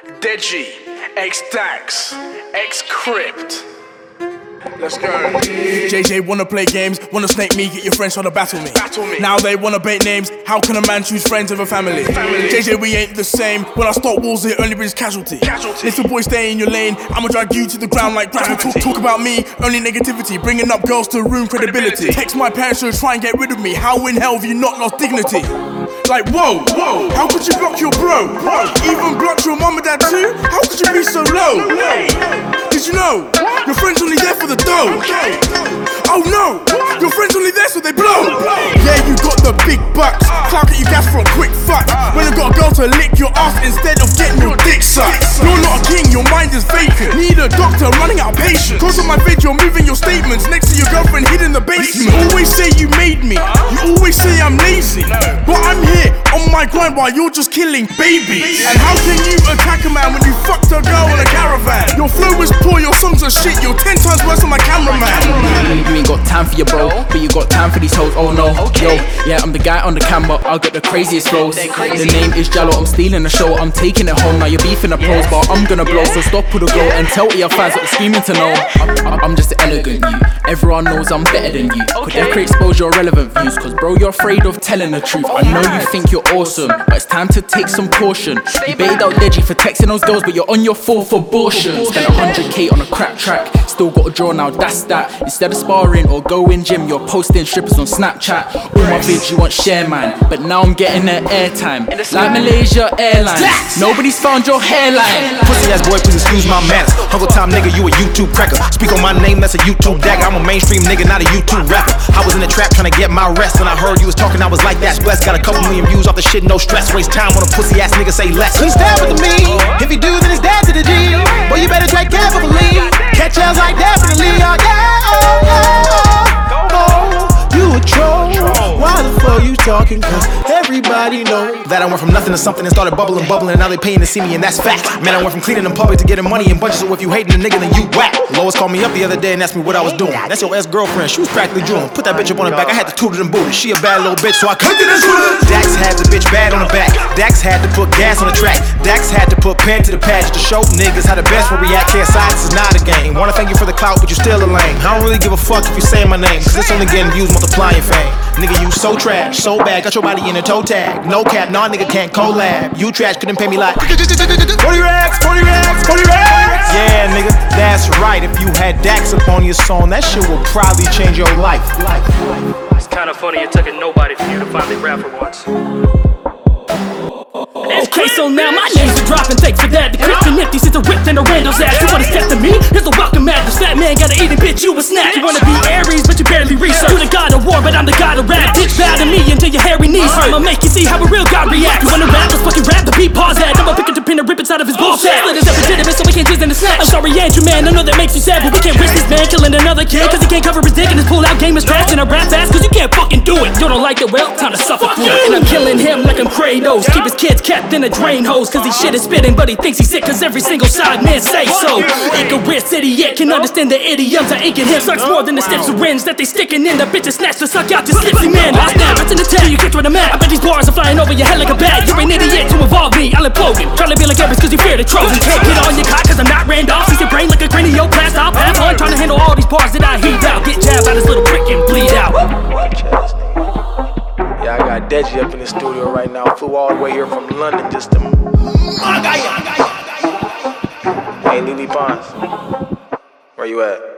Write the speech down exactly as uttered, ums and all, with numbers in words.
Deji, X-Dax, X-Crypt. Let's go. J J wanna play games, wanna snake me, get your friends trying to battle me. Battle me. Now they wanna bait names, how can a man choose friends over family? family? J J, we ain't the same, when I start wars it only brings casualty. Casualty. Little boy, stay in your lane, I'ma drag you to the ground like gravel. Talk, talk about me, only negativity, bringing up girls to ruin credibility. credibility. Text my parents to try and get rid of me, how in hell have you not lost dignity? Like whoa, whoa, how could you block your bro? bro? Even block your mum and dad too? How could you be so low? Did you know, your friend's only there for the dough? Oh no, your friend's only there so they blow. Yeah, you got the big bucks, clout at you gas for a quick fuck. When I got a girl to lick your ass instead of getting your dick sucked. You're not a king, your mind is vacant. Need a doctor running out of patience. Cause on my vid you're moving your statements next to your girlfriend hid in the basement. You always say you made me, you always say I'm lazy, but I'm here on my grind while you're just killing babies. And how can you attack a man when you fucked a girl in a caravan? Your flow is poor, your songs are shit, you're ten times worse than my cameraman. You ain't got time for your bro, but you got time for these hoes, oh no. Yo, yeah, I'm the guy on the camera, I'll get the craziest flows. The name is Jallo, I'm stealing the show, I'm taking it home. Now you're beefing the pros, but I'm gonna blow, so stop with the glow and tell your fans what they're screaming to know. I'm, I'm just an elegant you, everyone knows I'm better than you. Could never expose your relevant views, cause bro you're afraid of telling the truth. I know you think you're awesome, but it's time to take some caution. You baited out Deji for texting those girls, but you're on your fourth abortion. Spent one hundred K on a crap track, still got a draw now, that's that. Instead of sparring or going gym, you're posting strippers on Snapchat. All my vids you want share man, but now I'm getting the airtime like Malaysia Airlines. Nobody's found your hairline. Pussy ass boy, please excuse my manners. Hustle time nigga, you a YouTube cracker. Speak on my name, that's a YouTube dagger. I'm a mainstream nigga, not a YouTube rapper. I was in the trap trying to get my rest, and I heard you was talking, I was like, that's blessed. Got a couple million views off the shit, no stress. Waste time on a pussy ass nigga, say less. Couldn't stand with me, if he do then it's dead to the G. Boy you better tread carefully, catch L's like definitely. Oh yeah, oh yeah, oh, oh. You a troll, why the fuck you talking? Cause everybody know that I went from nothing to something and started bubbling, bubbling, and now they paying to see me, and that's fact. Man, I went from cleaning in public to getting money in bunches, so if you hating a nigga, then you whack. Lois called me up the other day and asked me what I was doing. That's your ex-girlfriend, she was practically drooling. Put that bitch up on her back, I had to toot it and boot it. She a bad little bitch, so I cooked it and shoot it. Dax had the bitch bad on the back, Dax had to put gas on the track, Dax had to put pen to the patch to show niggas how the best will react. K S I, this is not a game. Wanna thank you for the clout, but you still a lame. I don't really give a fuck if you say my name, cause it's only getting views multiplying fame. Nigga, you so trash, so bad, got your body in a toe tag. No cap, nah nigga can't collab. You trash, couldn't pay me like forty racks, forty racks, forty racks. Yeah nigga, that's right. If you had Dax up on your song, that shit will probably change your life. It's kinda funny it took a nobody for you to finally rap for once. Okay, so now my name's a dropping, thanks for that. The Crypt and Nifty sits a whip in the Randall's ass. You wanna step to me? Here's a welcome mat. The fat man gotta eat a bitch, you a snack. You wanna be Aries, but you barely research. You the god of war, but I'm the god of rap. Bitch, bow to me until your hairy knees hurt. I'ma make you see how a real god reacts. You wanna rap? Let's fucking rap. The beat pause at. I'ma pick up the pin and rip inside of his bullshit. Split is illegitimate, so we can't tease in the snatch. I'm sorry, Andrew, man, I know that makes you sad, but we can't risk this man killing another kid, cause he can't cover his dick and his pull-out game is trash. And I rap fast, cause you can't fucking do it. You don't like it, well, time to suffer through it. And I'm killing him like I'm Kratos. Keep his kids kept in a drain hose, cause he shit is spitting, but he thinks he's sick, cause every single side man say so. Icarus idiot can understand the idioms I inking him. Sucks more than the stiff syringe that they sticking in the bitches snatch to suck out your slipsy man. I snap, it's in the tail, you catch what I'm at. I bet these bars are flying over your head like a bat. You're an idiot to involve me, I'll implode him. Trying to be like Evans cause you fear the Trojan. Can't get on your cock cause I'm not Randolph. Sees your brain like a cranioplast, I'll pass on. Trying to handle all these bars that I heat out. Get jabbed by this little prick and bleed out. Yeah, I got Deji up in the studio right now. Flew all the way here from London just to. Hey, Lily Bonds, where you at?